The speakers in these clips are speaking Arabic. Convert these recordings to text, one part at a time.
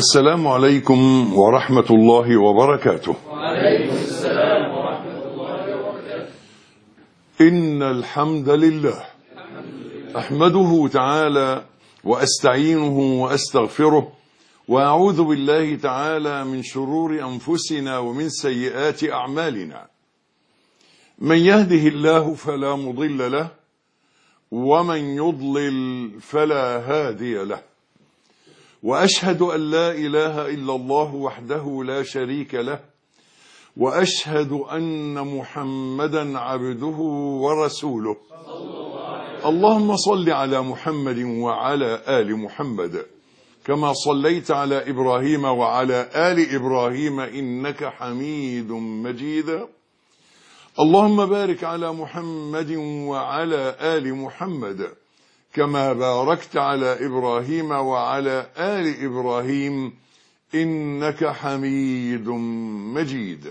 السلام عليكم ورحمة الله وبركاته. وعليكم السلام ورحمة الله وبركاته. إن الحمد لله أحمده تعالى وأستعينه وأستغفره وأعوذ بالله تعالى من شرور أنفسنا ومن سيئات أعمالنا. من يهده الله فلا مضل له ومن يضلل فلا هادي له، وأشهد أن لا إله إلا الله وحده لا شريك له، وأشهد أن محمدا عبده ورسوله. اللهم صل على محمد وعلى آل محمد كما صليت على إبراهيم وعلى آل إبراهيم إنك حميد مجيد. اللهم بارك على محمد وعلى آل محمد كما باركت على إبراهيم وعلى آل إبراهيم إنك حميد مجيد.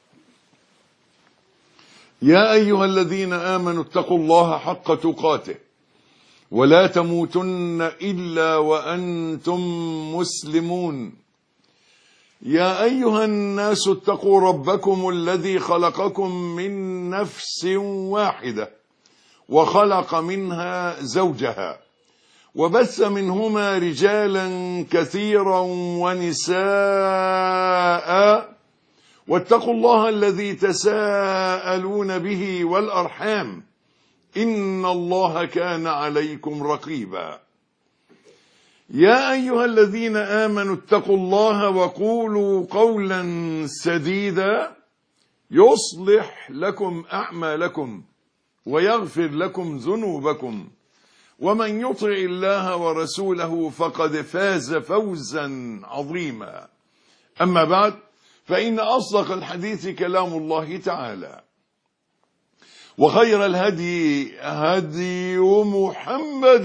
يا أيها الذين آمنوا اتقوا الله حق تقاته ولا تموتن إلا وأنتم مسلمون. يا أيها الناس اتقوا ربكم الذي خلقكم من نفس واحدة وخلق منها زوجها وبث منهما رجالا كثيرا ونساء، واتقوا الله الذي تساءلون به والأرحام إن الله كان عليكم رقيبا. يا أيها الذين آمنوا اتقوا الله وقولوا قولا سديدا يصلح لكم أعمالكم ويغفر لكم ذنوبكم، ومن يطع الله ورسوله فقد فاز فوزا عظيما. أما بعد، فإن أصدق الحديث كلام الله تعالى، وخير الهدي هدي محمد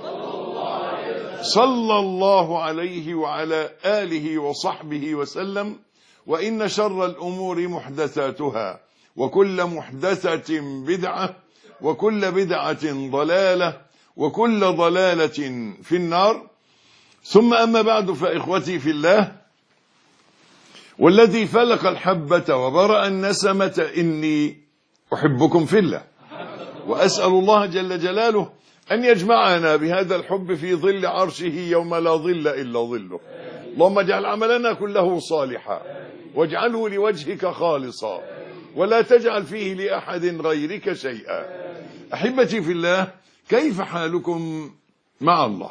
صلى الله عليه وعلى آله وصحبه وسلم، وإن شر الأمور محدثاتها، وكل محدثة بدعة، وكل بدعة ضلالة، وكل ضلالة في النار. ثم أما بعد، فإخوتي في الله، والذي فلق الحبة وبرأ النسمة إني أحبكم في الله، وأسأل الله جل جلاله أن يجمعنا بهذا الحب في ظل عرشه يوم لا ظل إلا ظله. اللهم اجعل عملنا كله صالحا واجعله لوجهك خالصا ولا تجعل فيه لأحد غيرك شيئا. أحبتي في الله، كيف حالكم مع الله؟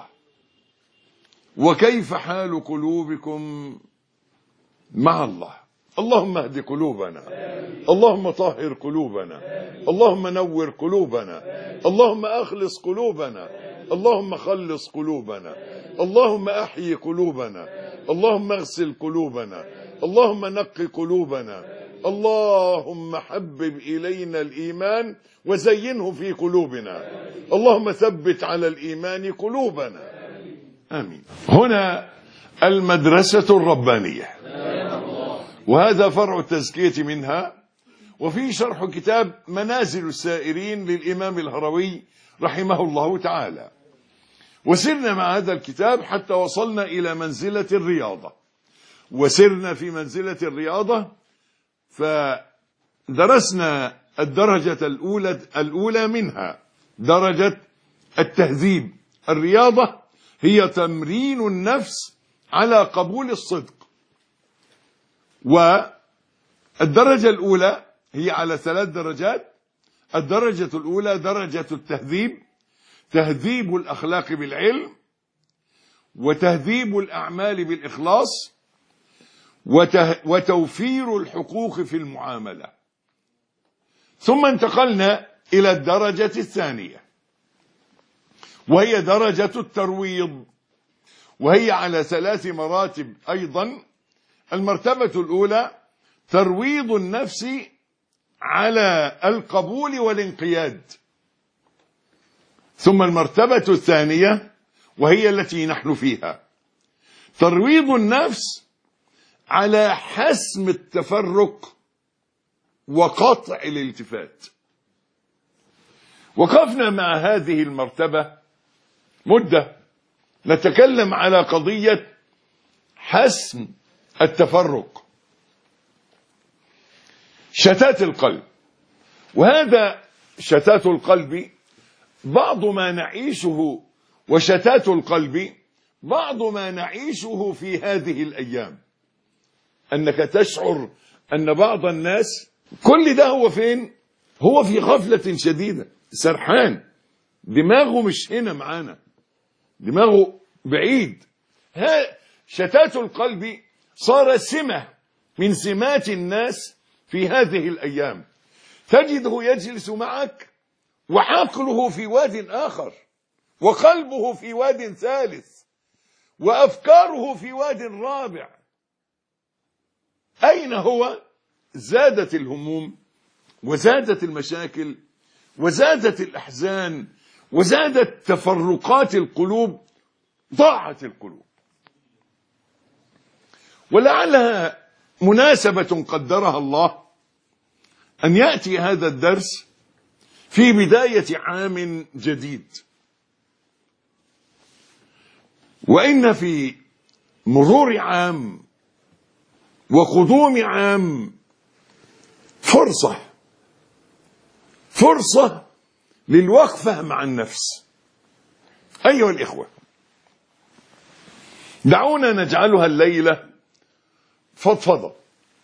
وكيف حال قلوبكم مع الله؟ اللهم اهد قلوبنا، اللهم طهر قلوبنا، اللهم نور قلوبنا، اللهم أخلص قلوبنا، اللهم خلص قلوبنا، اللهم أحيي قلوبنا، اللهم اغسل قلوبنا، اللهم نق قلوبنا، اللهم حبب إلينا الإيمان وزينه في قلوبنا، اللهم ثبت على الإيمان قلوبنا، آمين. هنا المدرسة الربانية، وهذا فرع التزكية منها، وفي شرح كتاب منازل السائرين للإمام الهروي رحمه الله تعالى. وسرنا مع هذا الكتاب حتى وصلنا إلى منزلة الرياضة، وسرنا في منزلة الرياضة فدرسنا الدرجة الأولى منها، درجة التهذيب. الرياضة هي تمرين النفس على قبول الصدق، والدرجة الأولى هي على 3 درجات. الدرجة الأولى درجة التهذيب، تهذيب الأخلاق بالعلم، وتهذيب الأعمال بالإخلاص، وتوفير الحقوق في المعاملة. ثم انتقلنا إلى الدرجة الثانية، وهي درجة الترويض، وهي على 3 مراتب أيضا. المرتبة الأولى ترويض النفس على القبول والانقياد. ثم المرتبة الثانية، وهي التي نحن فيها، ترويض النفس على حسم التفرق وقطع الالتفات. وقفنا مع هذه المرتبة مدة نتكلم على قضية حسم التفرق، شتات القلب. وهذا شتات القلب بعض ما نعيشه، وشتات القلب بعض ما نعيشه في هذه الأيام. أنك تشعر أن بعض الناس كل ده هو فين؟ هو في غفلة شديدة، سرحان، دماغه مش هنا معانا، دماغه بعيد. شتات القلب صار سمة من سمات الناس في هذه الأيام. تجده يجلس معك وعقله في واد آخر، وقلبه في واد ثالث، وأفكاره في واد رابع. أين هو؟ زادت الهموم، وزادت المشاكل، وزادت الأحزان، وزادت تفرقات القلوب، ضاعت القلوب. ولعلها مناسبة قدرها الله أن يأتي هذا الدرس في بداية عام جديد. وإن في مرور عام وقدوم عام فرصة للوقفة مع النفس. أيها الإخوة، دعونا نجعلها الليلة فضفضة.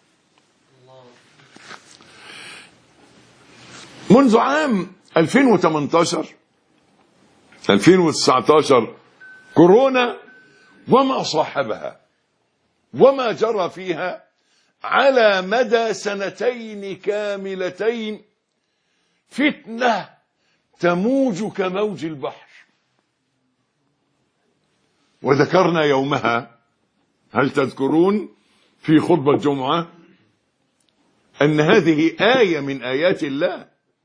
منذ عام 2019 كورونا وما صاحبها وما جرى فيها على مدى سنتين كاملتين، فتنة تموج كموج البحر. وذكرنا يومها، هل تذكرون، في خطبة جمعة، أن هذه آية من آيات الله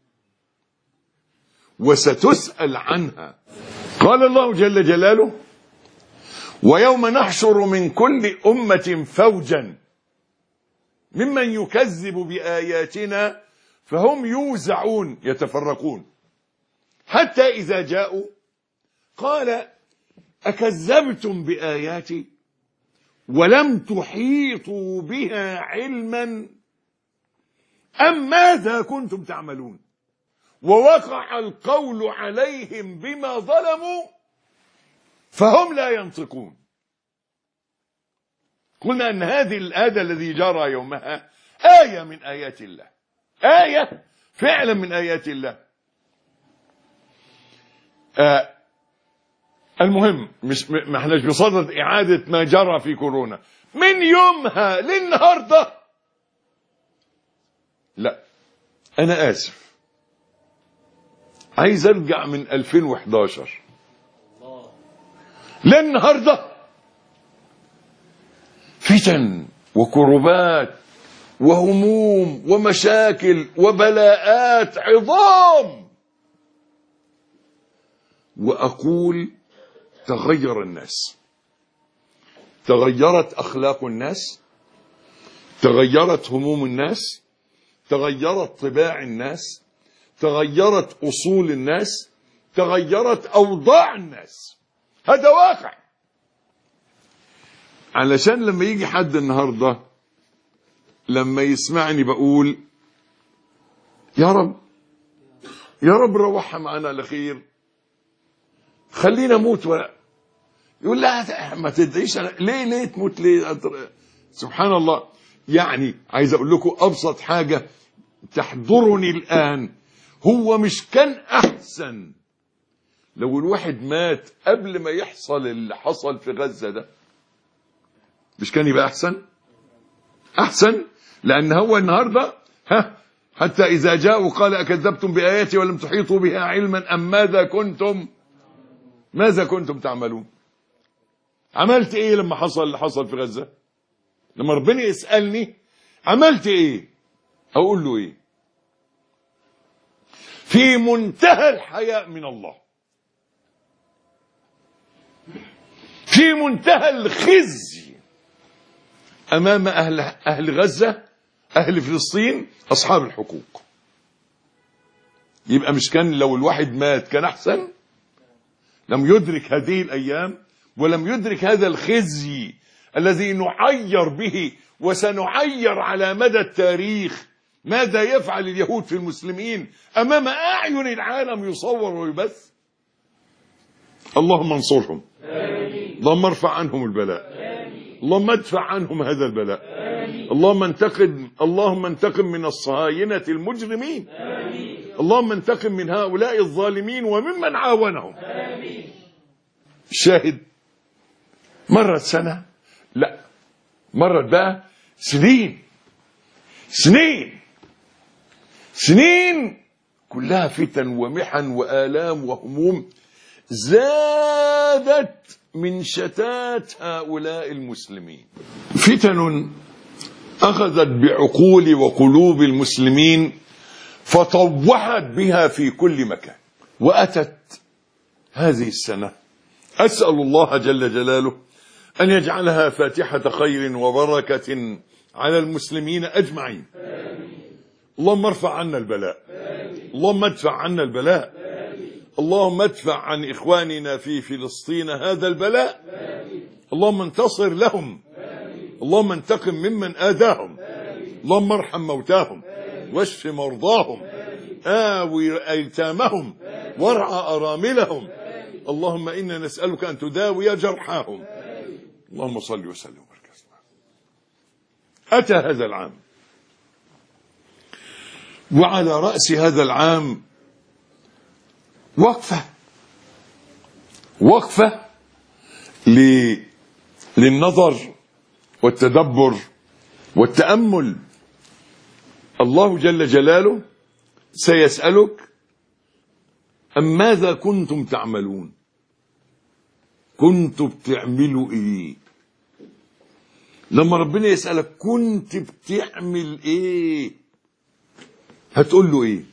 وستسأل عنها. قال الله جل جلاله: ويوم نحشر من كل أمة فوجا ممن يكذب بآياتنا فهم يوزعون يتفرقون حتى إذا جاءوا قال أكذبتم بآياتي ولم تحيطوا بها علما أم ماذا كنتم تعملون ووقع القول عليهم بما ظلموا فهم لا ينطقون. قلنا أن هذا الذي جرى يومها آية من آيات الله، آية فعلا من آيات الله. المهم ما احناش بصدد إعادة ما جرى في كورونا من يومها للنهاردة. لا، أنا آسف، عايز أرجع من 2011 للنهاردة. فتن وكربات وهموم ومشاكل وبلاءات عظام. وأقول تغير الناس، تغيرت أخلاق الناس، تغيرت هموم الناس، تغيرت طباع الناس، تغيرت أصول الناس، تغيرت أوضاع الناس. هذا واقع. علشان لما يجي حد النهاردة لما يسمعني بقول يا رب روحها معنا على خير، خلينا موت يقول لا ما تدعيش ليه تموت ليه؟ سبحان الله. يعني عايز اقول لكم ابسط حاجة تحضرني الآن، هو مش كان احسن لو الواحد مات قبل ما يحصل اللي حصل في غزة ده؟ مش كان يبقى احسن لان هو النهاردة حتى اذا جاءوا قال اكذبتم بآياتي ولم تحيطوا بها علما ام ماذا كنتم تعملون. عملت ايه لما حصل اللي حصل في غزة؟ لما ربنا يسألني عملت ايه اقول له ايه؟ في منتهى الحياء من الله، في منتهى الخزي امام اهل غزة، اهل فلسطين، اصحاب الحقوق. يبقى مش كان لو الواحد مات كان احسن؟ لم يدرك هذه الايام ولم يدرك هذا الخزي الذي نعير به وسنعير على مدى التاريخ. ماذا يفعل اليهود في المسلمين أمام أعين العالم يصور ويبث؟ اللهم انصرهم، اللهم ارفع عنهم البلاء، اللهم ادفع عنهم هذا البلاء، اللهم انتقم من الصهاينة المجرمين، اللهم انتقم من هؤلاء الظالمين وممن عاونهم. شاهد، مرت سنة، لا مرت بقى سنين كلها فتن ومحن وآلام وهموم زادت من شتات هؤلاء المسلمين. فتن أخذت بعقول وقلوب المسلمين فطوحت بها في كل مكان. وأتت هذه السنة أسأل الله جل جلاله أن يجعلها فاتحة خير وبركة على المسلمين أجمعين. اللهم ارفع عنا البلاء، اللهم ادفع عنا البلاء، اللهم ادفع عن إخواننا في فلسطين هذا البلاء، اللهم انتصر لهم، اللهم انتقم ممن آذاهم، اللهم ارحم موتاهم واشف مرضاهم، آوي أيتامهم وارعى أراملهم، اللهم إنا نسألك أن تداوي جرحاهم. اللهم صل وسلم وبارك. أتى هذا العام، وعلى رأس هذا العام وقفة للنظر والتدبر والتأمل. الله جل جلاله سيسألك أم ماذا كنتم تعملون؟ كنتم بتعملوا ايه؟ لما ربنا يسألك كنت بتعمل ايه هتقول له ايه؟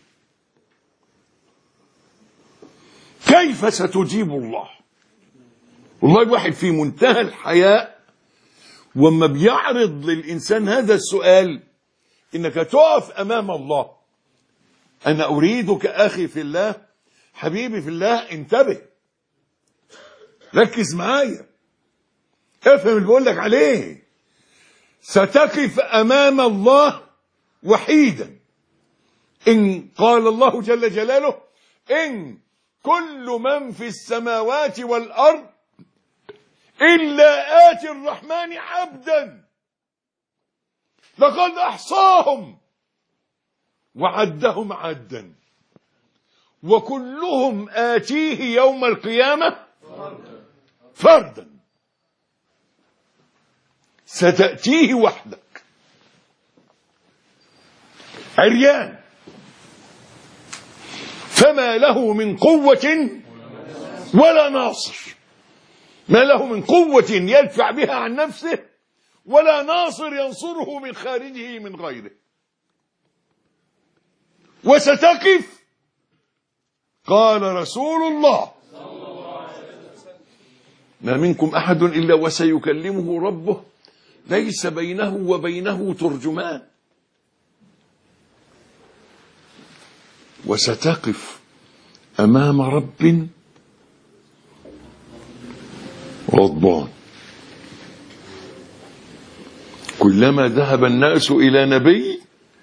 كيف ستجيب الله؟ والله الواحد في منتهى الحياء وما بيعرض للإنسان هذا السؤال، إنك تقف أمام الله. أنا أريدك أخي في الله، حبيبي في الله، انتبه، ركز معايا، افهم اللي بقول لك عليه. ستقف أمام الله وحيدا. إن قال الله جل جلاله إن كل من في السماوات والأرض إلا آتي الرحمن عبدا لقد أحصاهم وعدهم عدا وكلهم آتيه يوم القيامة فردا. ستأتيه وحدك عريان فما له من قوة ولا ناصر، ما له من قوة يدفع بها عن نفسه ولا ناصر ينصره من خارجه من غيره. وستقف قال رسول الله ما منكم أحد إلا وسيكلمه ربه ليس بينه وبينه ترجمان. وستقف أمام رب غضبان. كلما ذهب الناس إلى نبي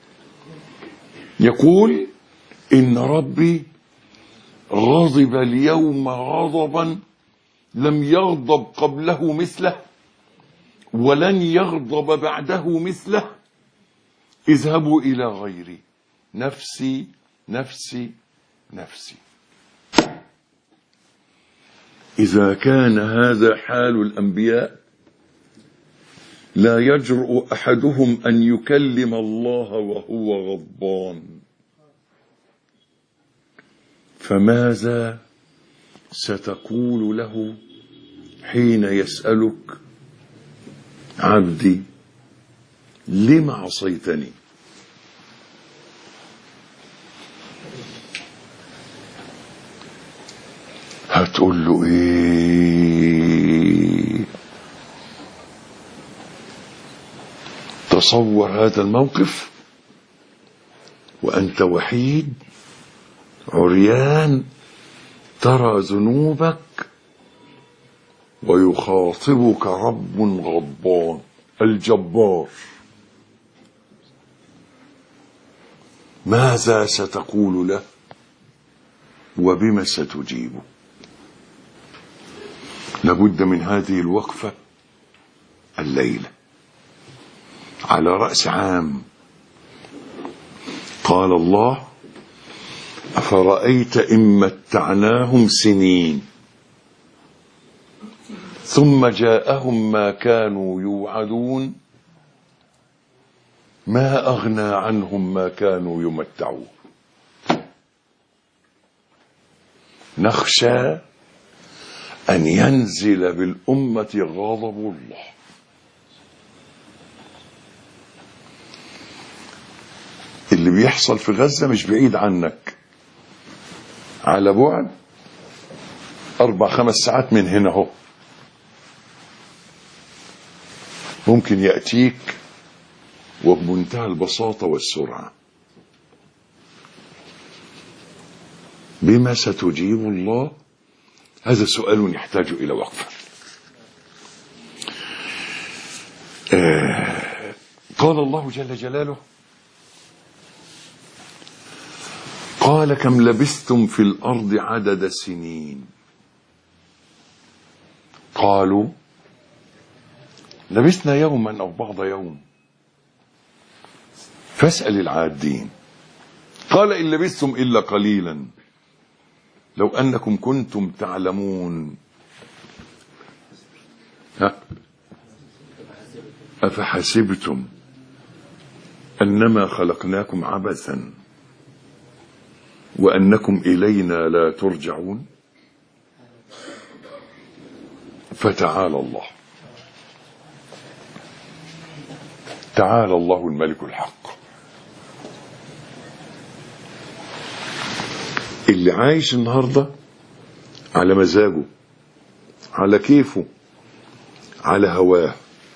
يقول إن ربي غضب اليوم غضبا لم يغضب قبله مثله ولن يغضب بعده مثله، اذهبوا إلى غيري، نفسي نفسي نفسي. إذا كان هذا حال الأنبياء لا يجرؤ أحدهم أن يكلم الله وهو غضبان، فماذا ستقول له حين يسألك عبدي لم عصيتني؟ هتقول له ايه؟ تصور هذا الموقف وأنت وحيد عريان، ترى ذنوبك ويخاطبك رب غضبان الجبار، ماذا ستقول له وبما ستجيبه؟ لابد من هذه الوقفة الليلة على رأس عام. قال الله: أفرأيت إن متعناهم سنين ثم جاءهم ما كانوا يوعدون ما أغنى عنهم ما كانوا يمتعون. نخشى أن ينزل بالأمة غضب الله. اللي بيحصل في غزة مش بعيد عنك، على بعد 4-5 ساعات من هنا هو ممكن يأتيك وبمنتهى البساطة والسرعة. بما ستجيب الله؟ هذا سؤال يحتاج إلى وقفة. قال الله جل جلاله: قال كم لبثتم في الأرض عدد سنين؟ قالوا لبثنا يوما أو بعض يوم فاسأل العادين. قال إن لبثتم إلا قليلا لو أنكم كنتم تعلمون. أفحسبتم أنما خلقناكم عبثا وأنكم إلينا لا ترجعون؟ فتعالى الله، تعالى الله الملك الحق. اللي عايش النهاردة على مزاجه، على كيفه، على هواه،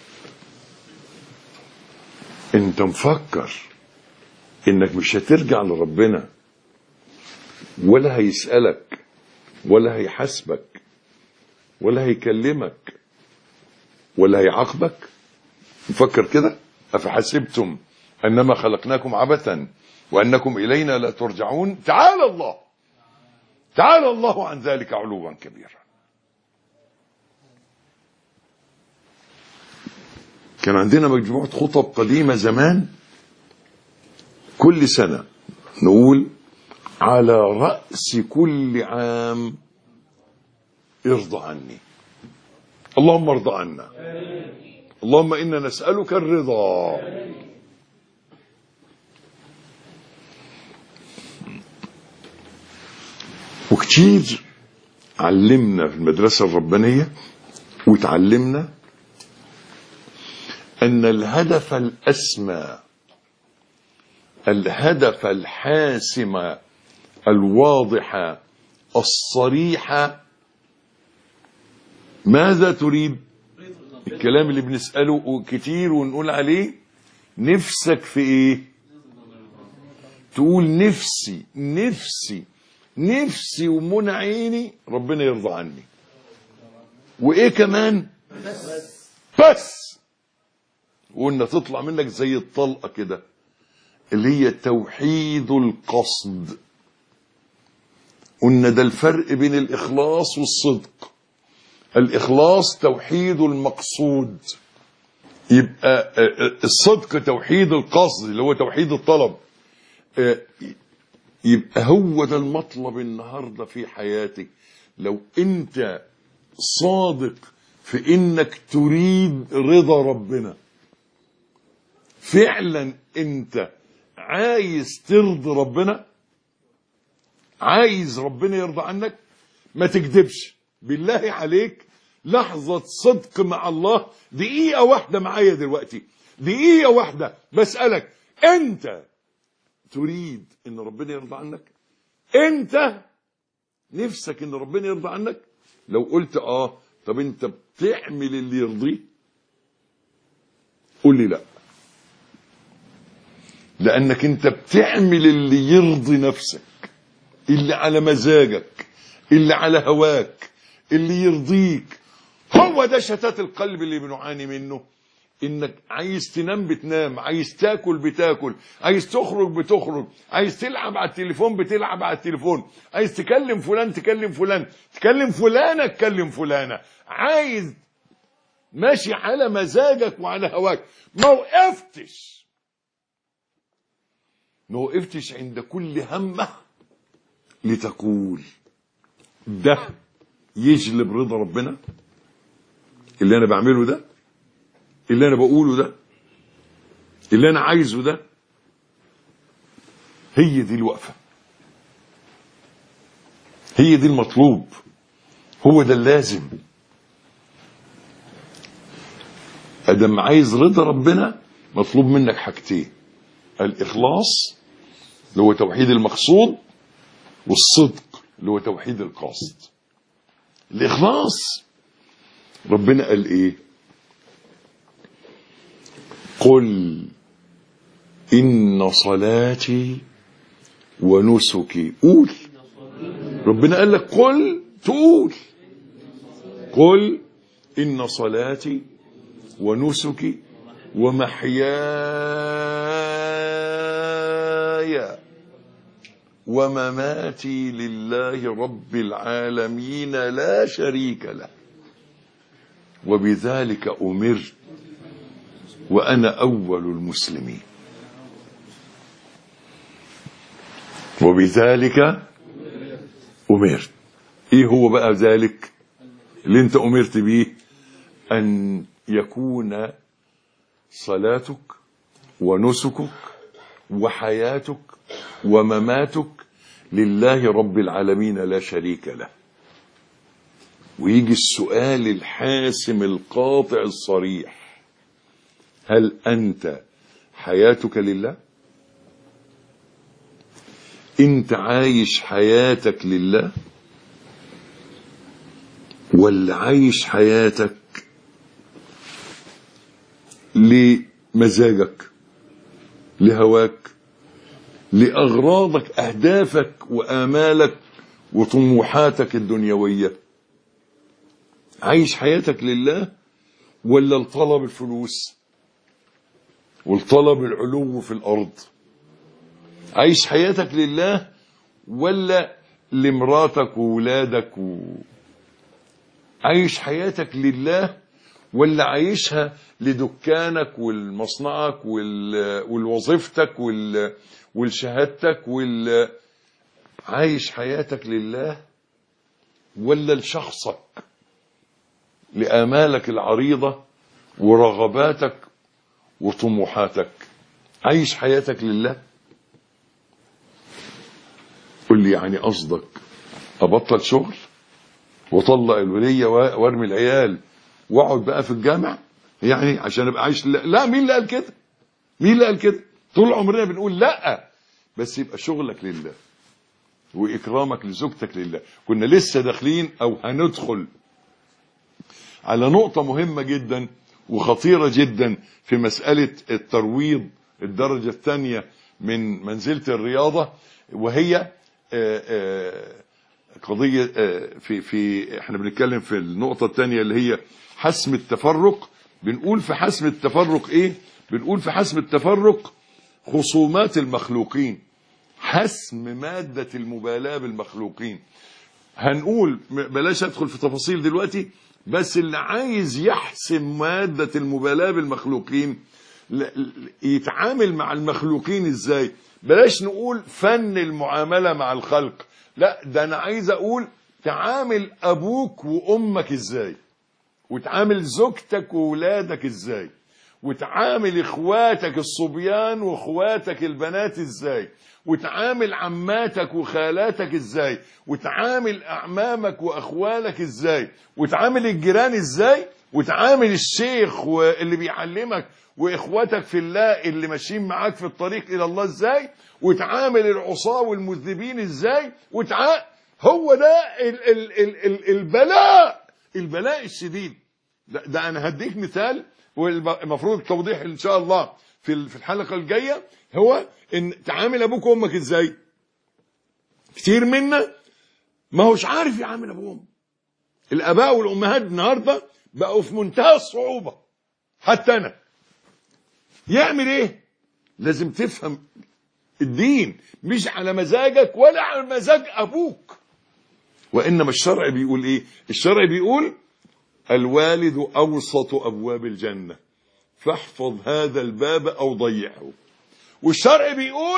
انت مفكر انك مش هترجع لربنا ولا هيسألك ولا هيحاسبك ولا هيكلمك ولا هيعاقبك؟ مفكر كده؟ أفحسبتم أنما خلقناكم عبثا وأنكم إلينا لا ترجعون؟ تعالى الله، تعالى الله عن ذلك علوا كبيرا. كان عندنا مجموعة خطب قديمة زمان، كل سنة نقول على رأس كل عام: ارضى عني، اللهم ارضى عنا، اللهم إنا نسألك الرضا. وكتير علمنا في المدرسة الربانية وتعلمنا أن الهدف الأسمى، الهدف الحاسم الواضح الصريح، ماذا تريد؟ الكلام اللي بنسأله كتير ونقول عليه: نفسك في ايه؟ تقول نفسي نفسي نفسي ومنى عيني ربنا يرضى عني. وايه كمان؟ بس وقلنا تطلع منك زي الطلقة كده، اللي هي توحيد القصد. قلنا ده الفرق بين الإخلاص والصدق. الإخلاص توحيد المقصود، يبقى الصدق توحيد القصد اللي هو توحيد الطلب. يبقى هو ده المطلب النهاردة في حياتك. لو انت صادق في انك تريد رضا ربنا، فعلا انت عايز ترضي ربنا، عايز ربنا يرضى عنك، ما تكذبش. بالله عليك لحظة صدق مع الله، دقيقة واحدة معايا دلوقتي، دقيقة واحدة بسألك: انت تريد ان ربنا يرضى عنك؟ انت نفسك ان ربنا يرضى عنك؟ لو قلت طب انت بتعمل اللي يرضيه؟ قول لي لا، لانك انت بتعمل اللي يرضي نفسك، اللي على مزاجك، اللي على هواك، اللي يرضيك. هو ده شتات القلب اللي بنعاني منه. انك عايز تنام بتنام، عايز تاكل بتاكل، عايز تخرج بتخرج، عايز تلعب على التليفون بتلعب على التليفون، عايز تكلم فلان تكلم فلان، تكلم فلانة تكلم فلانة، عايز ماشي على مزاجك وعلى هواك. ما وقفتش عند كل همة لتقول ده يجلب رضا ربنا، اللي انا بعمله ده، اللي انا بقوله ده، اللي انا عايزه ده. هي دي الوقفة، هي دي المطلوب، هو ده اللازم. ادم عايز رضا ربنا مطلوب منك حاجتين: الاخلاص اللي هو توحيد المقصود، والصدق اللي هو توحيد القاصد. الاخلاص ربنا قال ايه؟ قل إن صلاتي ونسكي. قول، ربنا قال لك قل تقول. قل إن صلاتي ونسكي ومحياي ومماتي لله رب العالمين لا شريك له وبذلك أمرت وأنا أول المسلمين. وبذلك أمرت. إيه هو بقى ذلك اللي أنت أمرت به؟ أن يكون صلاتك ونسكك وحياتك ومماتك لله رب العالمين لا شريك له. ويجي السؤال الحاسم القاطع الصريح: هل أنت حياتك لله؟ أنت عايش حياتك لله ولا عايش حياتك لمزاجك، لهواك، لأغراضك، أهدافك وآمالك وطموحاتك الدنيوية؟ عايش حياتك لله ولا لطلب الفلوس والطلب العلو في الأرض؟ عايش حياتك لله ولا لمراتك وولادك عايش حياتك لله ولا عايشها لدكانك والمصنعك والوظيفتك والشهادتك عايش حياتك لله ولا لشخصك، لآمالك العريضة ورغباتك وطموحاتك؟ عايش حياتك لله؟ قل لي يعني قصدك أبطل شغل وطلق الولية وارمي العيال واقعد بقى في الجامع يعني عشان ابقى عايش لله؟ لا، مين اللي قال كده؟ مين اللي قال كده؟ طول عمرنا بنقول لا، بس يبقى شغلك لله وإكرامك لزوجتك لله. كنا لسه داخلين أو هندخل على نقطة مهمة جدا وخطيرة جدا في مسألة الترويض الدرجة الثانية من منزلة الرياضة، وهي قضية احنا بنتكلم في النقطة الثانية اللي هي حسم التفرق. بنقول في حسم التفرق ايه؟ بنقول في حسم التفرق خصومات المخلوقين، حسم مادة المبالاة بالمخلوقين. هنقول بلاش ادخل في تفاصيل دلوقتي، بس اللي عايز يحسم مادة المبالاة بالمخلوقين يتعامل مع المخلوقين ازاي؟ بلاش نقول فن المعاملة مع الخلق، لا، ده انا عايز اقول تعامل ابوك وامك ازاي، وتعامل زوجتك وولادك ازاي، وتعامل اخواتك الصبيان واخواتك البنات ازاي، وتعامل عماتك وخالاتك ازاي، وتعامل اعمامك واخوالك ازاي، وتعامل الجيران ازاي، وتعامل الشيخ اللي بيعلمك واخواتك في الله اللي ماشيين معاك في الطريق الى الله ازاي، وتعامل العصاة والمذنبين ازاي، هو ده البلاء الشديد. ده انا هديك مثال، والمفروض التوضيح ان شاء الله في الحلقة الجاية، هو ان تعامل ابوك وامك ازاي. كتير منا ما هوش عارف يعامل ابوه وامه. الاباء والامهات النهارده بقوا في منتهى الصعوبة. حتى أنا يعمل إيه؟ لازم تفهم الدين مش على مزاجك ولا على مزاج أبوك، وإنما الشرع بيقول إيه؟ الشرع بيقول الوالد أوسط أبواب الجنة فاحفظ هذا الباب أو ضيعه. والشرع بيقول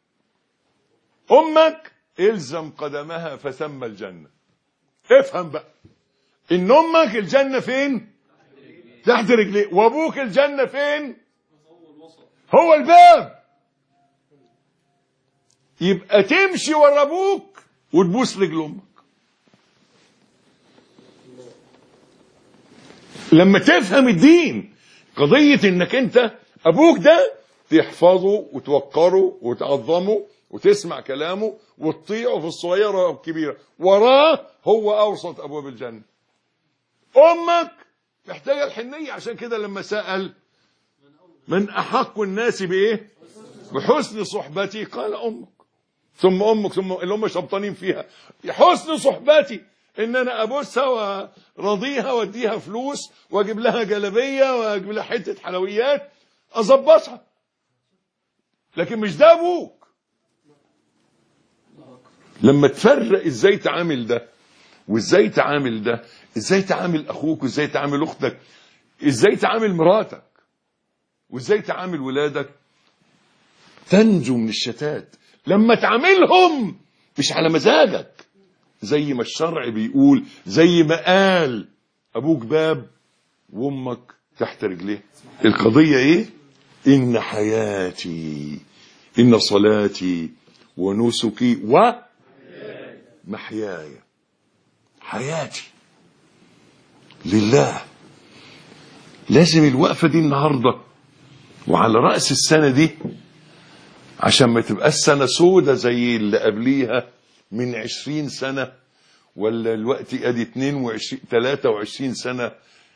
أمك إلزم قدمها فثم الجنة. افهم بقى إن أمك الجنة فين؟ تحت رجليه. وأبوك الجنة فين؟ هو الباب. يبقى تمشي ورا أبوك وتبوس رجل أمك. لما تفهم الدين قضية إنك أنت أبوك ده تحفظه وتوقره وتعظمه وتسمع كلامه وتطيعه في الصغيرة والكبيرة، وراه هو أوسط أبواب الجنة. أمك محتاجة الحنية، عشان كده لما سأل من أحق الناس بإيه؟ بحسن صحبتي، قال أمك ثم أمك ثم اللي هم شبطانين فيها. حسن صحبتي إن أنا أبوسها وراضيها واديها فلوس واجيب لها جلبية واجيب لها حتة حلويات أظبطها، لكن مش ده أبوك. لما تفرق إزاي تعامل ده وإزاي تعامل ده، إزاي تعامل أخوك وإزاي تعامل أختك، إزاي تعامل مراتك وإزاي تعامل ولادك، تنجو من الشتات. لما تعاملهم مش على مزاجك، زي ما الشرع بيقول، زي ما قال أبوك باب وأمك تحت رجليه. القضية إيه؟ إن حياتي إن صلاتي ونسكي ومحياي، حياتي لله. لازم الوقفة دي النهاردة وعلى رأس السنة دي، عشان ما تبقى السنة سودة زي اللي قبليها من 20 سنة، ولا الوقت ادي 23 سنة.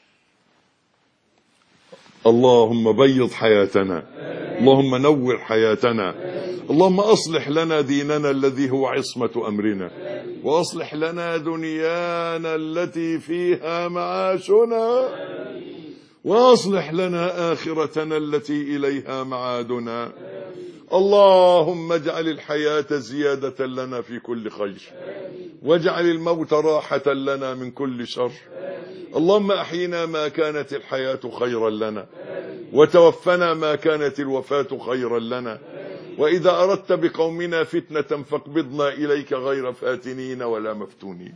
اللهم بيض حياتنا، اللهم نور حياتنا، اللهم أصلح لنا ديننا الذي هو عصمة أمرنا، وأصلح لنا دنيانا التي فيها معاشنا، وأصلح لنا آخرتنا التي إليها معادنا. اللهم اجعل الحياة زيادة لنا في كل خير، واجعل الموت راحة لنا من كل شر. اللهم أحينا ما كانت الحياة خيرا لنا، وتوفنا ما كانت الوفاة خيرا لنا. وإذا أردت بقومنا فتنة فاقبضنا إليك غير فاتنين ولا مفتونين.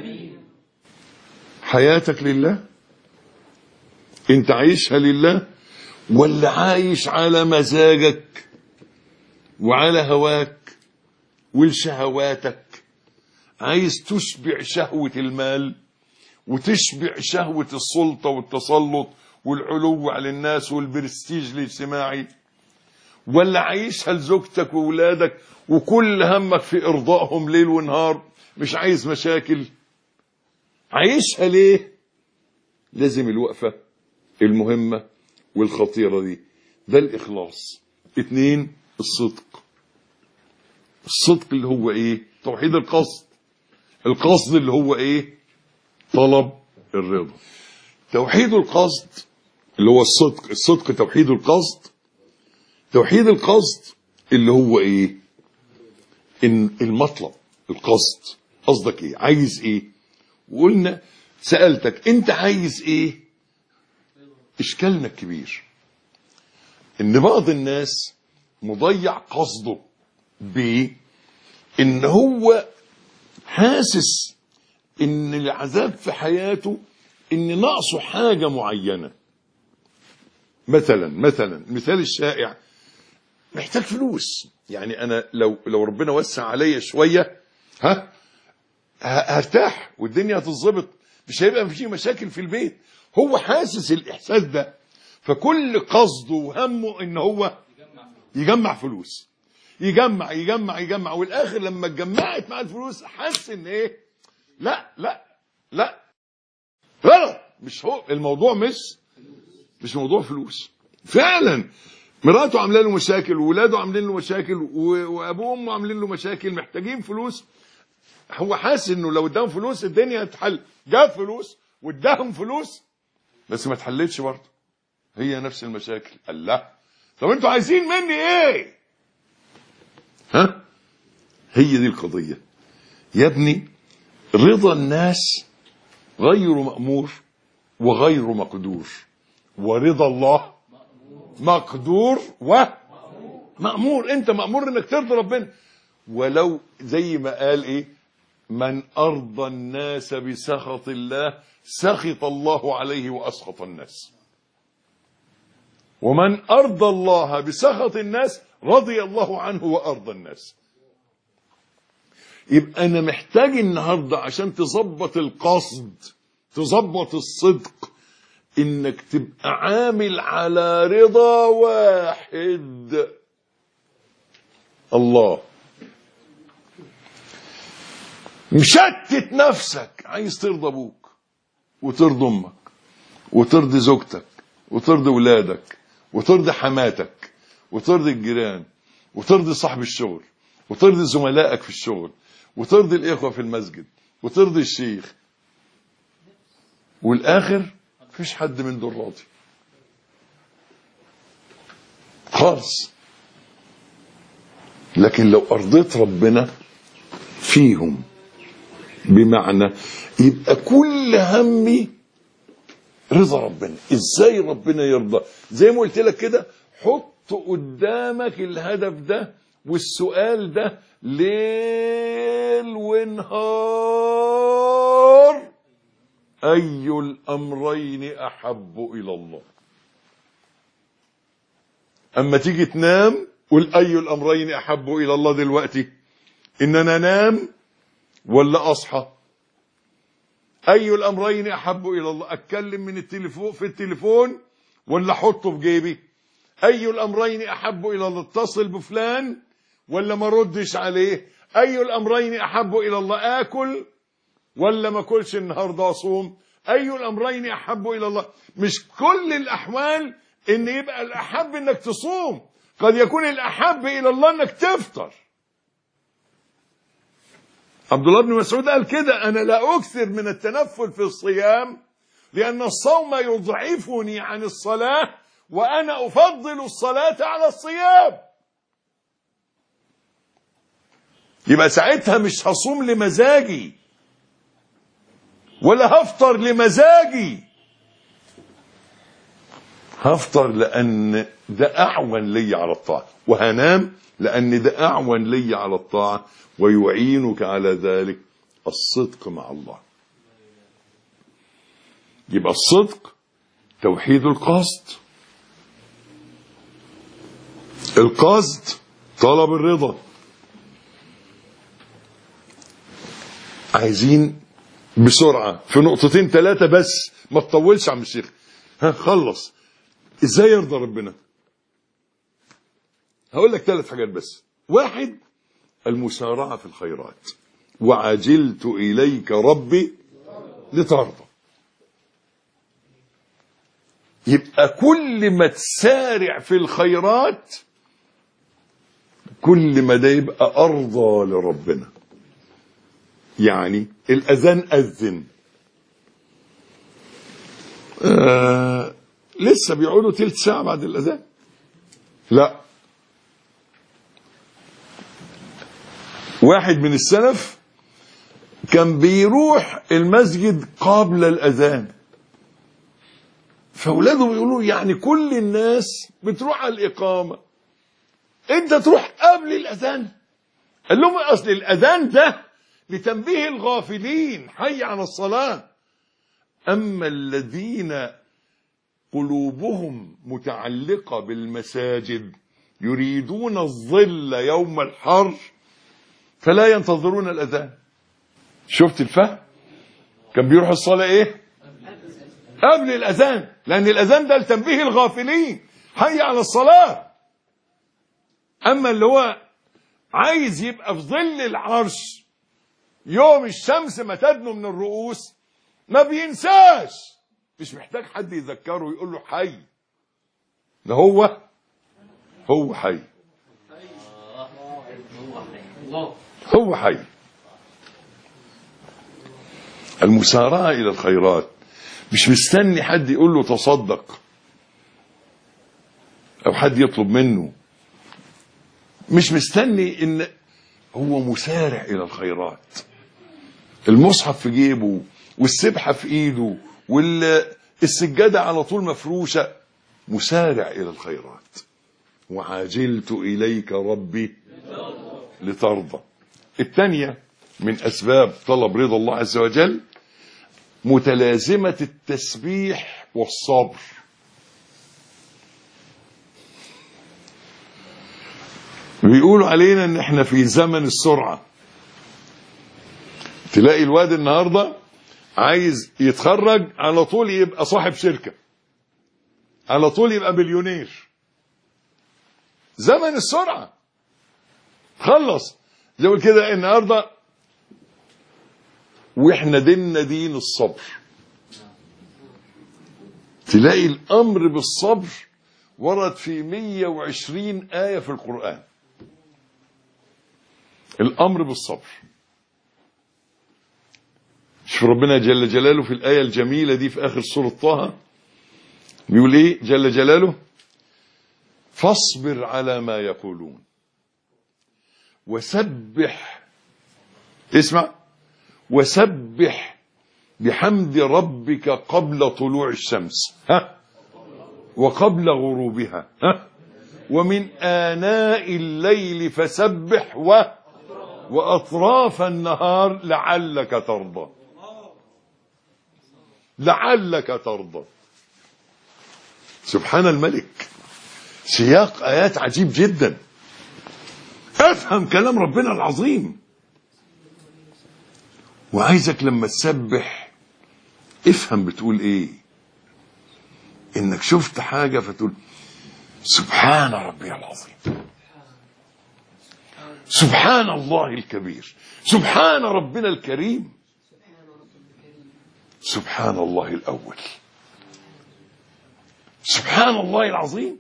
حياتك لله، انت عايشها لله ولا عايش على مزاجك وعلى هواك ولشهواتك؟ عايز تشبع شهوة المال وتشبع شهوة السلطة والتسلط والعلو على الناس والبرستيج الاجتماعي، ولا عايشها لزوجتك وولادك وكل همك في إرضائهم ليل ونهار، مش عايز مشاكل؟ عايشها ليه؟ لازم الوقفة المهمة والخطيرة دي. ده الإخلاص. 2 الصدق. الصدق اللي هو إيه؟ توحيد القصد. القصد اللي هو إيه؟ طلب الرضا. توحيد القصد اللي هو الصدق. الصدق توحيد القصد. توحيد القصد اللي هو إيه؟ إن المطلب، القصد، قصدك إيه؟ عايز إيه؟ وقلنا سألتك أنت عايز إيه؟ إشكالنا الكبير إن بعض الناس مضيع قصده بإن هو حاسس إن العذاب في حياته إن ناقصه حاجة معينة. مثلا مثال الشائع، محتاج فلوس. يعني أنا لو ربنا وسع عليا شوية هرتاح والدنيا هتظبط، مش هيبقى في مشاكل في البيت. هو حاسس الإحساس ده، فكل قصده وهمه إن هو يجمع فلوس، يجمع يجمع يجمع، والآخر لما اتجمعت مع الفلوس حس إن إيه؟ لا غلط. مش هو الموضوع، مش موضوع فلوس. فعلا مراته عامله له مشاكل وولاده عاملين له مشاكل وابوه وامه عاملين له مشاكل، محتاجين فلوس. هو حاسس انه لو اداهم فلوس الدنيا هتتحل. جاب فلوس واداهم فلوس بس ما اتحلتش برضه، هي نفس المشاكل. قال لا، طب انتوا عايزين مني ايه؟ ها، هي دي القضية يا ابني. رضا الناس غير مأمور وغير مقدور، ورضا الله مقدور ومأمور. انت مأمور انك ترضي ربنا، ولو زي ما قال ايه، من أرضى الناس بسخط الله سخط الله عليه وأسخط الناس، ومن أرضى الله بسخط الناس رضي الله عنه وأرضى الناس. يبقى أنا محتاج النهاردة عشان تظبط القصد، تظبط الصدق، إنك تبقى عامل على رضا واحد، الله. مشتت نفسك، عايز ترضى ابوك وترضي امك وترضي زوجتك وترضي ولادك وترضي حماتك وترضي الجيران وترضي صاحب الشغل وترضي زملائك في الشغل وترضي الاخوه في المسجد وترضي الشيخ، والاخر مفيش حد من دول راضي خالص. لكن لو ارضيت ربنا فيهم، بمعنى يبقى كل همي رضا ربنا، ازاي ربنا يرضى. زي ما قلت لك كده، حط قدامك الهدف ده والسؤال ده ليل ونهار، اي الامرين احب الى الله. اما تيجي تنام قل اي الامرين احب الى الله دلوقتي، ان انا انام ولا اصحى؟ اي الامرين احب الى الله، اتكلم من التليفون في التليفون ولا احطه في جيبي؟ اي الامرين احب الى الله، اتصل بفلان ولا ما ردش عليه؟ اي الامرين احب الى الله، اكل ولا ما اكلش النهارده اصوم؟ اي الامرين احب الى الله. مش كل الاحوال ان يبقى الاحب انك تصوم، قد يكون الاحب الى الله انك تفطر. عبد الله بن مسعود قال كده، أنا لا أكثر من التنفل في الصيام لأن الصوم يضعفني عن الصلاة وأنا أفضل الصلاة على الصيام. يبقى ساعتها مش هصوم لمزاجي ولا هفطر لمزاجي، هفطر لأن ده أعون لي على الطاعة، وهنام لأن ده أعون لي على الطاعة، ويعينك على ذلك الصدق مع الله. يبقى الصدق توحيد القصد، القصد طلب الرضا. عايزين بسرعة في نقطتين ثلاثة بس، ما تطولش يا عم الشيخ، خلص. ازاي يرضى ربنا؟ هقول لك 3 حاجات بس. 1، المسارعة في الخيرات، وعجلت إليك ربي لترضى. يبقى كل ما تسارع في الخيرات كل ما ده يبقى أرضى لربنا. يعني الأذان أذن، لسه بيقعدوا 1/3 ساعة بعد الأذان؟ لا. واحد من السلف كان بيروح المسجد قبل الأذان، فأولاده بيقولوا يعني كل الناس بتروح على الإقامة، أنت تروح قبل الأذان؟ قال لهم أصل الأذان ده لتنبيه الغافلين، حي على الصلاة. أما الذين قلوبهم متعلقة بالمساجد يريدون الظل يوم الحر فلا ينتظرون الأذان. شفت الفهم؟ كان بيروح الصلاة ايه؟ قبل الأذان، لأن الأذان ده لتنبيه الغافلين، حي على الصلاة. أما اللي هو عايز يبقى في ظل العرش يوم الشمس ما تدنو من الرؤوس ما بينساش، مش محتاج حد يذكره ويقول له حي، ده هو حي، هو حي. المسارعة إلى الخيرات مش مستني حد يقول له تصدق او حد يطلب منه، مش مستني، ان هو مسارع الى الخيرات. المصحف في جيبه والسبحة في ايده والسجادة على طول مفروشة، مسارع الى الخيرات. وعاجلت اليك ربي لترضى. الثانية من اسباب طلب رضا الله عز وجل متلازمة التسبيح والصبر. بيقولوا علينا ان احنا في زمن السرعة. تلاقي الواد النهاردة عايز يتخرج على طول يبقى صاحب شركة، على طول يبقى مليونير. زمن السرعة. خلص زي كده النهاردة، واحنا ديننا دين الصبر. تلاقي الامر بالصبر ورد في 120 آية في القرآن. الامر بالصبر. شوف ربنا جل جلاله في الآية الجميلة دي في آخر سورة طه بيقول ايه جل جلاله؟ فاصبر على ما يقولون وسبح، اسمع، وسبح بحمد ربك قبل طلوع الشمس وقبل غروبها ومن آناء الليل فسبح وأطراف النهار لعلك ترضى. لعلك ترضى. سبحان الملك. سياق آيات عجيب جدا. افهم كلام ربنا العظيم. وعايزك لما تسبح افهم بتقول ايه. انك شفت حاجة فتقول سبحان ربي العظيم، سبحان الله الكبير، سبحان ربنا الكريم، سبحان الله الأول، سبحان الله العظيم.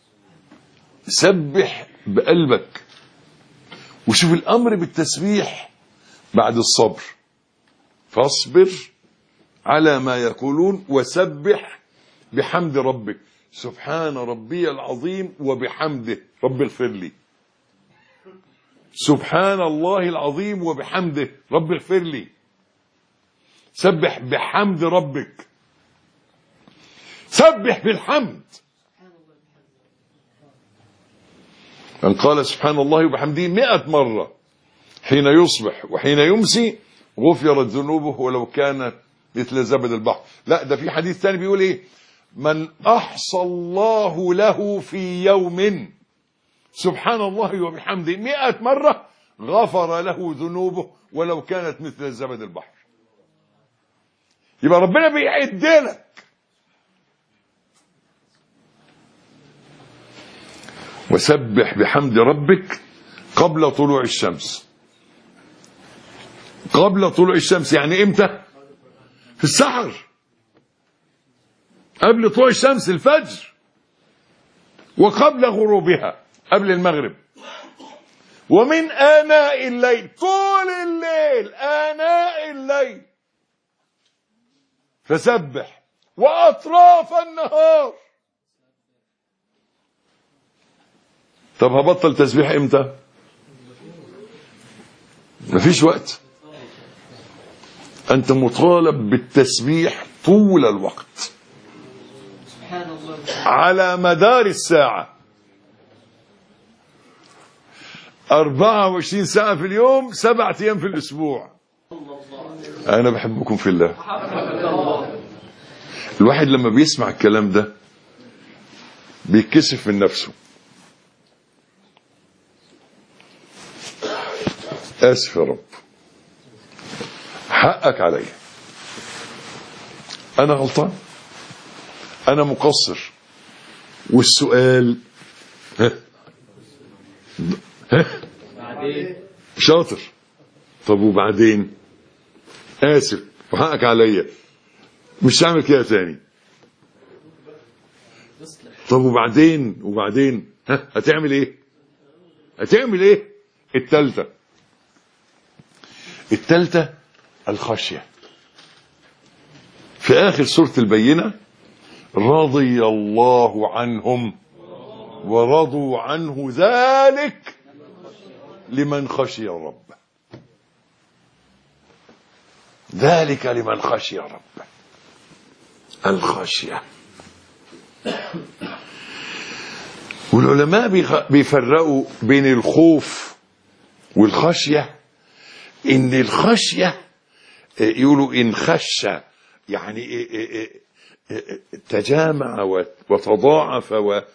سبح بقلبك. وشوف الأمر بالتسبيح بعد الصبر. فاصبر على ما يقولون وسبح بحمد ربك. سبحان ربي العظيم وبحمده رب اغفر لي. سبحان الله العظيم وبحمده رب اغفر لي. سبح بحمد ربك. سبح بالحمد. من قال سبحان الله وبحمده 100 مرة حين يصبح وحين يمسي غفرت ذنوبه ولو كانت مثل زبد البحر. لا، ده في حديث ثاني بيقول ايه؟ من احصى الله له في يوم سبحان الله وبحمده 100 مرة غفر له ذنوبه ولو كانت مثل زبد البحر. يبقى ربنا بيعد لك. وسبح بحمد ربك قبل طلوع الشمس. قبل طلوع الشمس يعني امتى؟ في السحر، قبل طلوع الشمس الفجر، وقبل غروبها قبل المغرب، ومن آناء الليل، طول الليل آناء الليل فسبح، وأطراف النهار. طب هبطل تسبيح امتى؟ مفيش وقت. انت مطالب بالتسبيح طول الوقت على مدار الساعة. 24 ساعة في اليوم، 7 أيام في الأسبوع. أنا بحبكم في الله. الواحد لما بيسمع الكلام ده بيتكسف من نفسه. آسف يا رب، حقك علي، أنا غلطان، أنا مقصر. والسؤال شاطر. طب وبعدين؟ آسف وحقك علي، مش هعمل كده تاني. طب وبعدين هتعمل ايه؟ هتعمل ايه؟ التالتة الخشية. في آخر سورة البينة رضي الله عنهم ورضوا عنه ذلك لمن خشي ربه. ذلك لمن خشي ربه. الخشية. والعلماء بيفرقوا بين الخوف والخشية. إن الخشية يقولوا إن خش يعني تجامع وتضاعف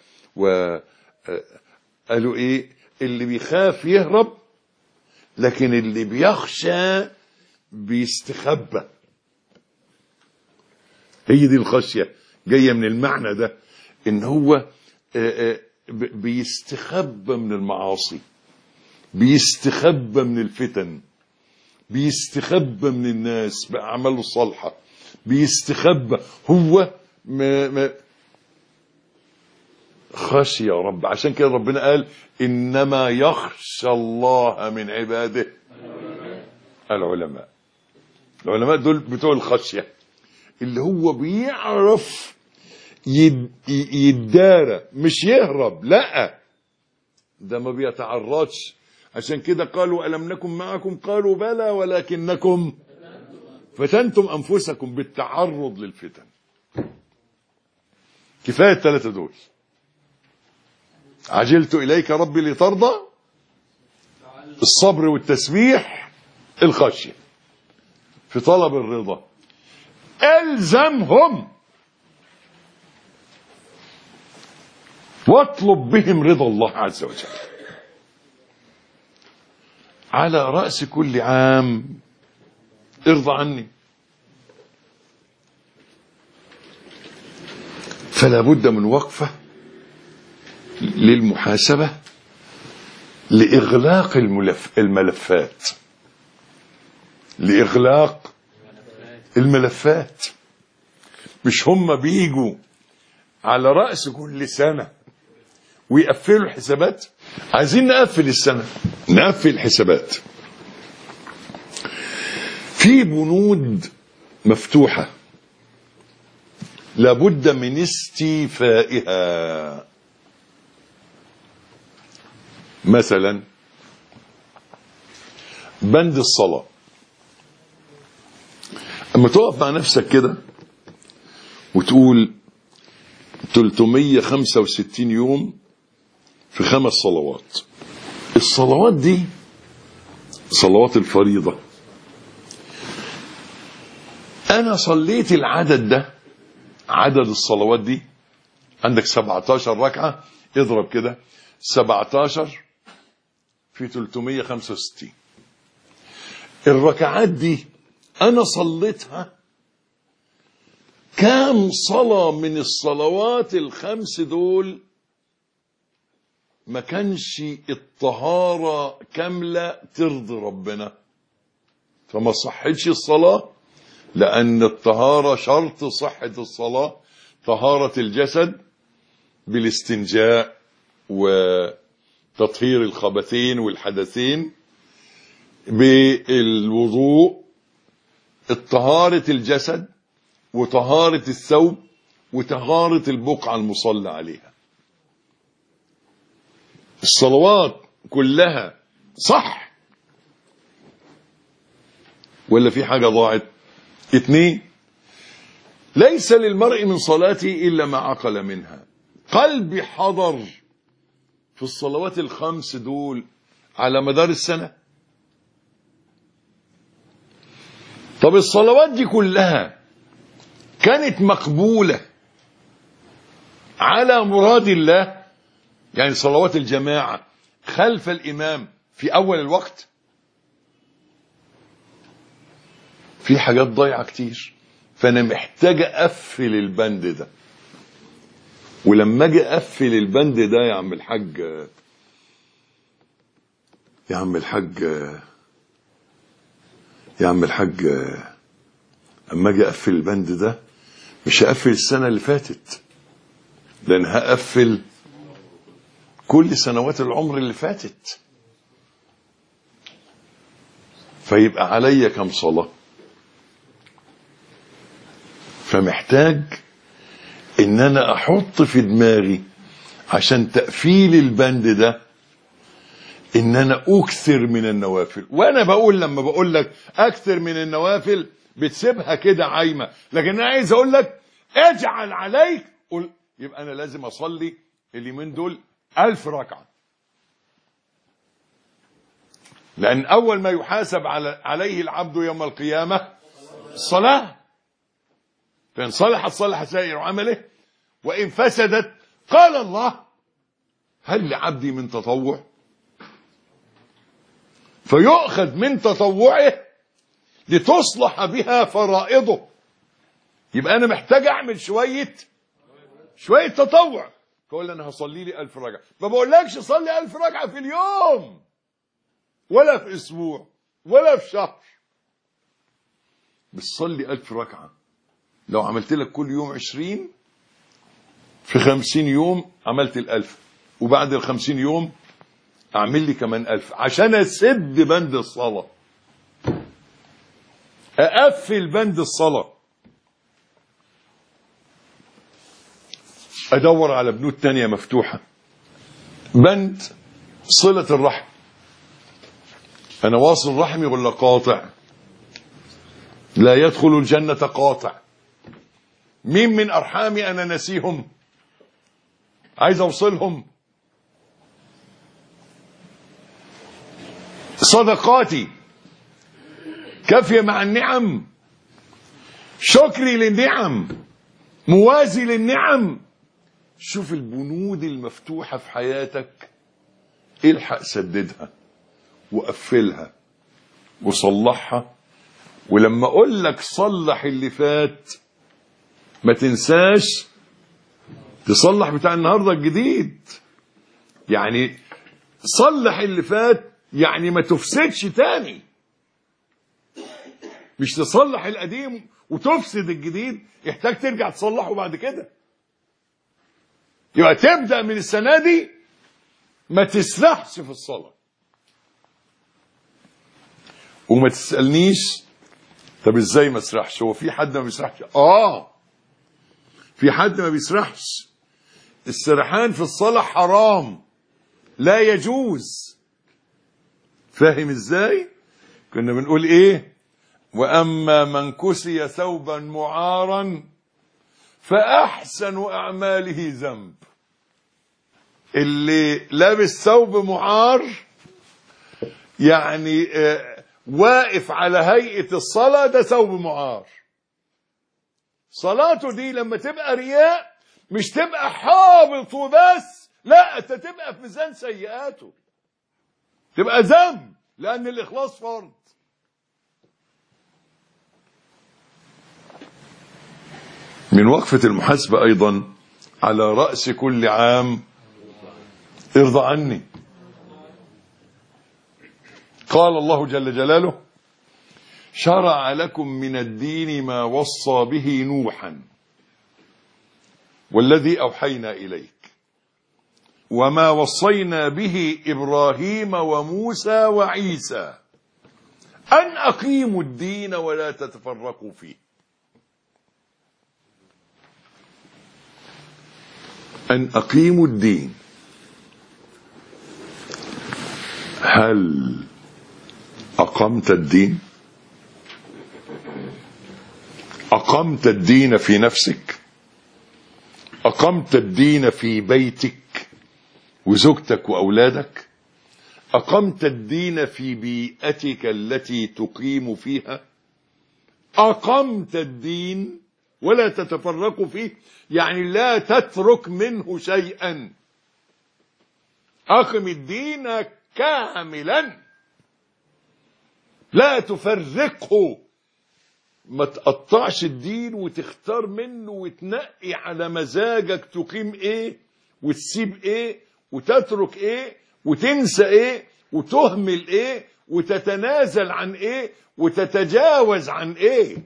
قالوا إيه اللي بيخاف يهرب، لكن اللي بيخشى بيستخبى. هي دي الخشية، جاية من المعنى ده، إن هو بيستخبى من المعاصي، بيستخبى من الفتن، بيستخبى من الناس بأعماله الصالحة، بيستخبى. هو خشي رب. عشان كده ربنا قال إنما يخشى الله من عباده العلماء. العلماء دول بتوع الخشية، اللي هو بيعرف يدارى، مش يهرب، لا ده ما بيتعرضش. عشان كده قالوا ألم نكن معكم قالوا بلى ولكنكم فتنتم أنفسكم بالتعرض للفتن. كفاية الثلاثة دول. عجلت إليك ربي لترضى، الصبر والتسبيح، الخشية في طلب الرضا. ألزمهم واطلب بهم رضا الله عز وجل. على رأس كل عام ارضى عني. فلا بد من وقفة للمحاسبة لإغلاق الملفات، لإغلاق الملفات. مش هم بيجوا على رأس كل سنة ويقفلوا الحسابات؟ عايزين نقفل السنة، نقفل الحسابات. في بنود مفتوحة لابد من استيفائها. مثلا بند الصلاة، اما تقف مع نفسك كده وتقول 365 يوم في 5 صلوات. الصلوات دي صلوات الفريضة، انا صليت العدد ده، عدد الصلوات دي عندك 17 ركعة، اضرب كده 17 في 365. الركعات دي انا صليتها كام صلاة من الصلوات ال5 دول ما كانش الطهارة كاملة ترضي ربنا، فما صحتش الصلاة. لأن الطهارة شرط صحة الصلاة طهارة الجسد بالاستنجاء وتطهير الخبثين والحدثين، بالوضوء، الطهارة الجسد وطهارة الثوب وطهارة البقعة المصلى عليها. الصلوات كلها صح ولا في حاجة ضاعت؟ 2، ليس للمرء من صلاته إلا ما عقل منها. قلبي حضر في الصلوات ال5 دول على مدار السنة. طب الصلوات دي كلها كانت مقبولة على مراد الله؟ يعني صلوات الجماعة خلف الإمام في أول الوقت، في حاجات ضايعة كتير. فأنا محتاج أقفل البند ده. ولما أجي أقفل البند ده يا عم الحاج، يا عم الحاج أما أجي أقفل البند ده مش هقفل السنة اللي فاتت، لأن هقفل كل سنوات العمر اللي فاتت. فيبقى عليا كم صلاة؟ فمحتاج ان انا احط في دماغي عشان تقفيل البند ده ان انا اكثر من النوافل. وانا بقول لما بقول لك اكثر من النوافل بتسيبها كده عايمه، لكن انا عايز اقول لك اجعل عليك، قول يبقى انا لازم اصلي اليومين دول 1000 ركعه، لان اول ما يحاسب عليه العبد يوم القيامه الصلاه، فان صلحت صلح سائر عمله وان فسدت قال الله هل لعبدي من تطوع، فيؤخذ من تطوعه لتصلح بها فرائضه. يبقى انا محتاج اعمل شويه تطوع. فقول انا هصلي لي 1000 ركعه، ما بقولكش صلي 1000 ركعه في اليوم ولا في اسبوع ولا في شهر، بس صلي 1000 ركعه. لو عملت لك كل يوم 20 في 50 يوم عملت 1000، وبعد 50 يوم اعمل لي كمان 1000 عشان اسد بند الصلاه، اقفل بند الصلاه، ادور على بنود تانية مفتوحه. بند صله الرحم، انا واصل رحمي ولا قاطع؟ لا يدخل الجنه قاطع. مين من ارحامي انا نسيهم عايز اوصلهم؟ صدقاتي كافيه مع النعم؟ شكري للنعم موازي للنعم؟ شوف البنود المفتوحه في حياتك، الحق سددها وقفلها وصلحها. ولما اقول لك صلح اللي فات ما تنساش تصلح بتاع النهارده الجديد. يعني صلح اللي فات يعني ما تفسدش تاني، مش تصلح القديم وتفسد الجديد يحتاج ترجع تصلحه بعد كده. يبقى تبدأ من السنة دي ما تسرحش في الصلاة. وما تسألنيش طب ازاي ما اسرحش؟ هو في حد ما بيسرحش؟ في حد ما بيسرحش. السرحان في الصلاة حرام لا يجوز. فاهم ازاي؟ كنا بنقول ايه؟ واما من كسي ثوبا معارا فاحسن اعماله ذنب. اللي لابس ثوب معار يعني واقف على هيئة الصلاة، ده ثوب معار. صلاته دي لما تبقى رياء مش تبقى حابط وبس، لا انت تبقى في ميزان سيئاته، تبقى ذنب، لأن الإخلاص فرض. من وقفة المحاسبة أيضا على رأس كل عام ارضى عني. قال الله جل جلاله شرع لكم من الدين ما وصى به نوحا والذي أوحينا إليك وما وصينا به إبراهيم وموسى وعيسى أن أقيموا الدين ولا تتفرقوا فيه. أن أقيموا الدين. هل أقمت الدين؟ أقمت الدين في نفسك؟ أقمت الدين في بيتك وزوجتك وأولادك؟ أقمت الدين في بيئتك التي تقيم فيها؟ أقمت الدين ولا تتفرقوا فيه، يعني لا تترك منه شيئا. أقم الدين كاملا لا تفرقه. ما تقطعش الدين وتختار منه وتنقي على مزاجك تقيم ايه وتسيب ايه وتترك ايه وتنسى ايه وتهمل ايه وتتنازل عن ايه وتتجاوز عن ايه.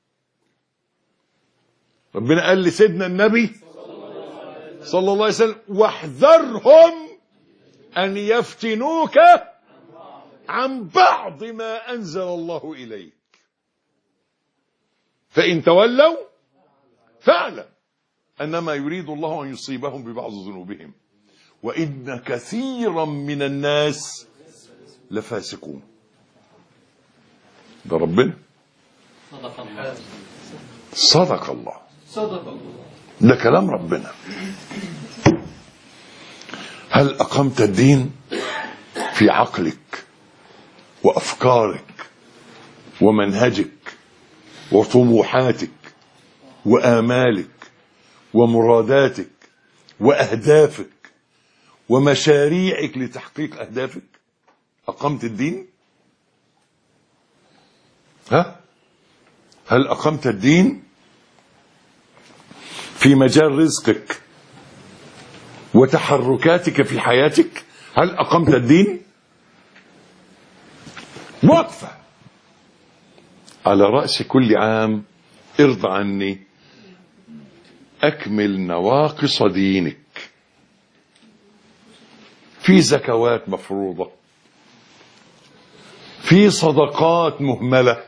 ربنا قال لسيدنا النبي صلى الله عليه وسلم واحذرهم أن يفتنوك عن بعض ما أنزل الله إليك فإن تولوا فاعلم أنما يريد الله أن يصيبهم ببعض ذنوبهم وإن كثيرا من الناس لفاسقون. ده ربنا صدق الله، ده كلام ربنا. هل أقمت الدين في عقلك وأفكارك ومنهجك وطموحاتك وآمالك ومراداتك وأهدافك ومشاريعك لتحقيق أهدافك؟ أقمت الدين؟ هل أقمت الدين في مجال رزقك وتحركاتك في حياتك؟ هل أقمت الدين؟ وقفة على رأس كل عام ارضى عني أكمل نواقص دينك. في زكوات مفروضة، في صدقات مهملة،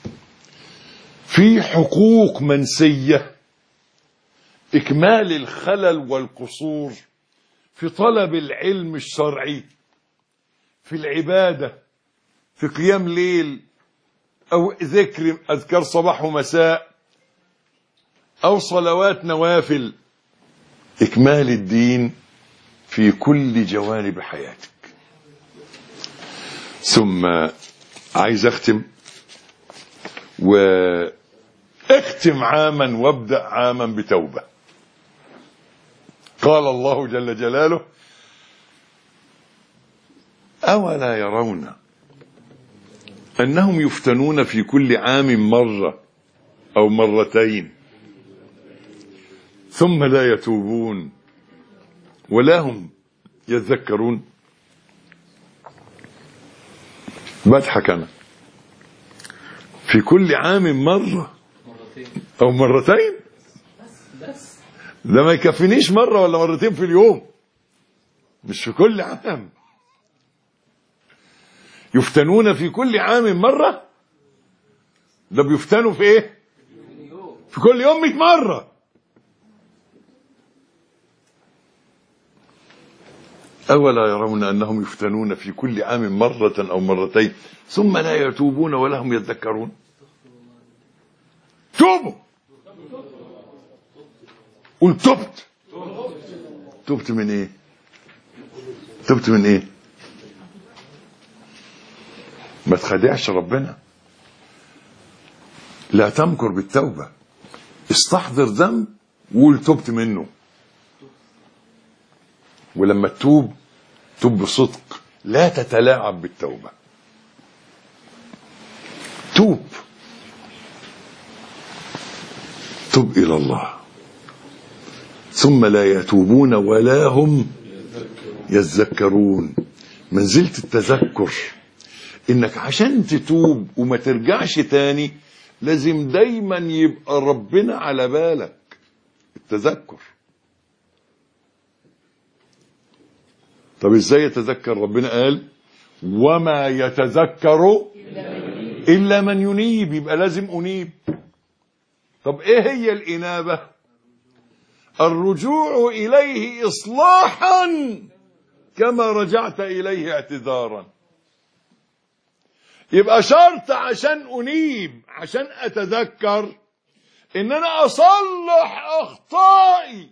في حقوق منسية، إكمال الخلل والقصور في طلب العلم الشرعي، في العبادة، في قيام ليل أو ذكر أذكار صباح ومساء أو صلوات نوافل. إكمال الدين في كل جوانب حياتك. ثم عايز أختم، واختم عاما وابدأ عاما بتوبة. قال الله جل جلاله: أولا يرون أنهم يفتنون في كل عام مرة أو مرتين ثم لا يتوبون ولا هم يذكرون. بضحك أنا. في كل عام مرة أو مرتين، ده ما يكفينيش مرة ولا مرتين في اليوم، مش في كل عام. يفتنون في كل عام مرة، ده بيفتنوا في ايه؟ في كل يوم 100 مرة. أولا يرون أنهم يفتنون في كل عام مرة أو مرتين ثم لا يتوبون ولا هم يذكرون. توبوا. قل تبت. تبت من ايه؟ تبت من ايه؟ ما تخدعش ربنا. لا تمكر بالتوبة. استحضر ذنب وقول تبت منه. ولما تتوب توب بصدق، لا تتلاعب بالتوبة. توب إلى الله ثم لا يتوبون ولا هم يذكرون. منزلة التذكر انك عشان تتوب وما ترجعش تاني لازم دايما يبقى ربنا على بالك. التذكر. طب ازاي يتذكر؟ ربنا قال: وما يتذكر الا من ينيب. يبقى لازم انيب. طب ايه هي الانابة؟ الرجوع اليه اصلاحا كما رجعت اليه اعتذارا. يبقى شرط عشان انيب، عشان اتذكر، ان انا اصلح اخطائي.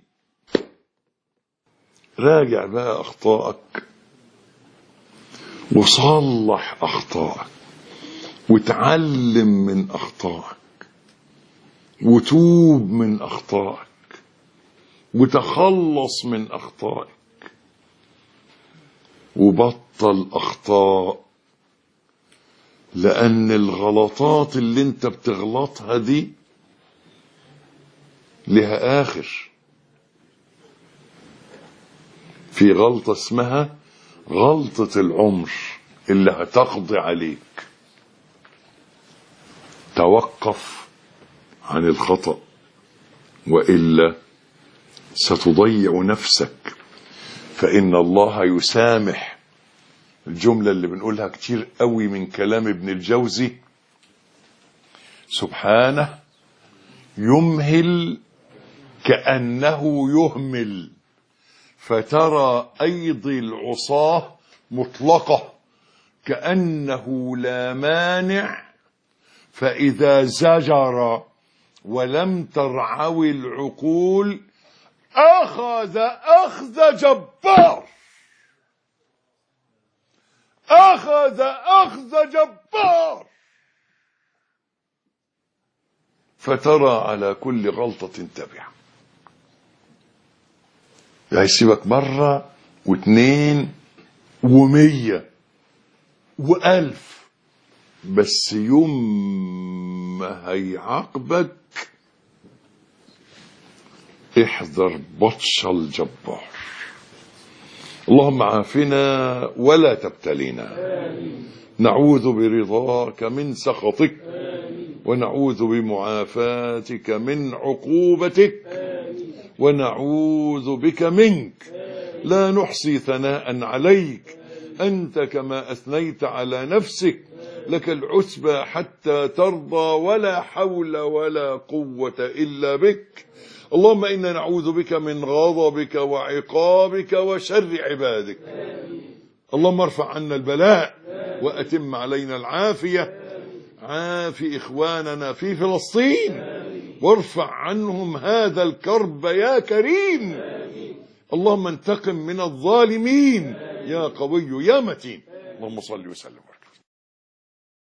راجع بقى اخطائك وصلح اخطائك وتعلم من اخطائك وتوب من اخطائك وتخلص من اخطائك وبطل اخطاء. لان الغلطات اللي انت بتغلطها دي لها اخر. في غلطة اسمها غلطة العمر اللي هتقضي عليك. توقف عن الخطأ وإلا ستضيع نفسك. فإن الله يسامح. الجملة اللي بنقولها كتير قوي من كلام ابن الجوزي: سبحانه يمهل كأنه يهمل، فترى أيدي العصاة مطلقة كأنه لا مانع، فإذا زجر ولم ترعوي العقول أخذ أخذ جبار، أخذ أخذ جبار، فترى على كل غلطة تبع. هيسيبك مرة واثنين ومية وألف، بس يوم ما هيعاقبك احذر بطش الجبار. اللهم عافنا ولا تبتلينا، نعوذ برضاك من سخطك، ونعوذ بمعافاتك من عقوبتك، ونعوذ بك منك، لا نحصي ثناء عليك، أنت كما أثنيت على نفسك، لك العتبى حتى ترضى، ولا حول ولا قوة إلا بك. اللهم إنا نعوذ بك من غضبك وعقابك وشر عبادك. اللهم ارفع عنا البلاء وأتم علينا العافية، عاف إخواننا في فلسطين وارفع عنهم هذا الكرب يا كريم. اللهم انتقم من الظالمين يا قوي يا متين. اللهم صل وسلم.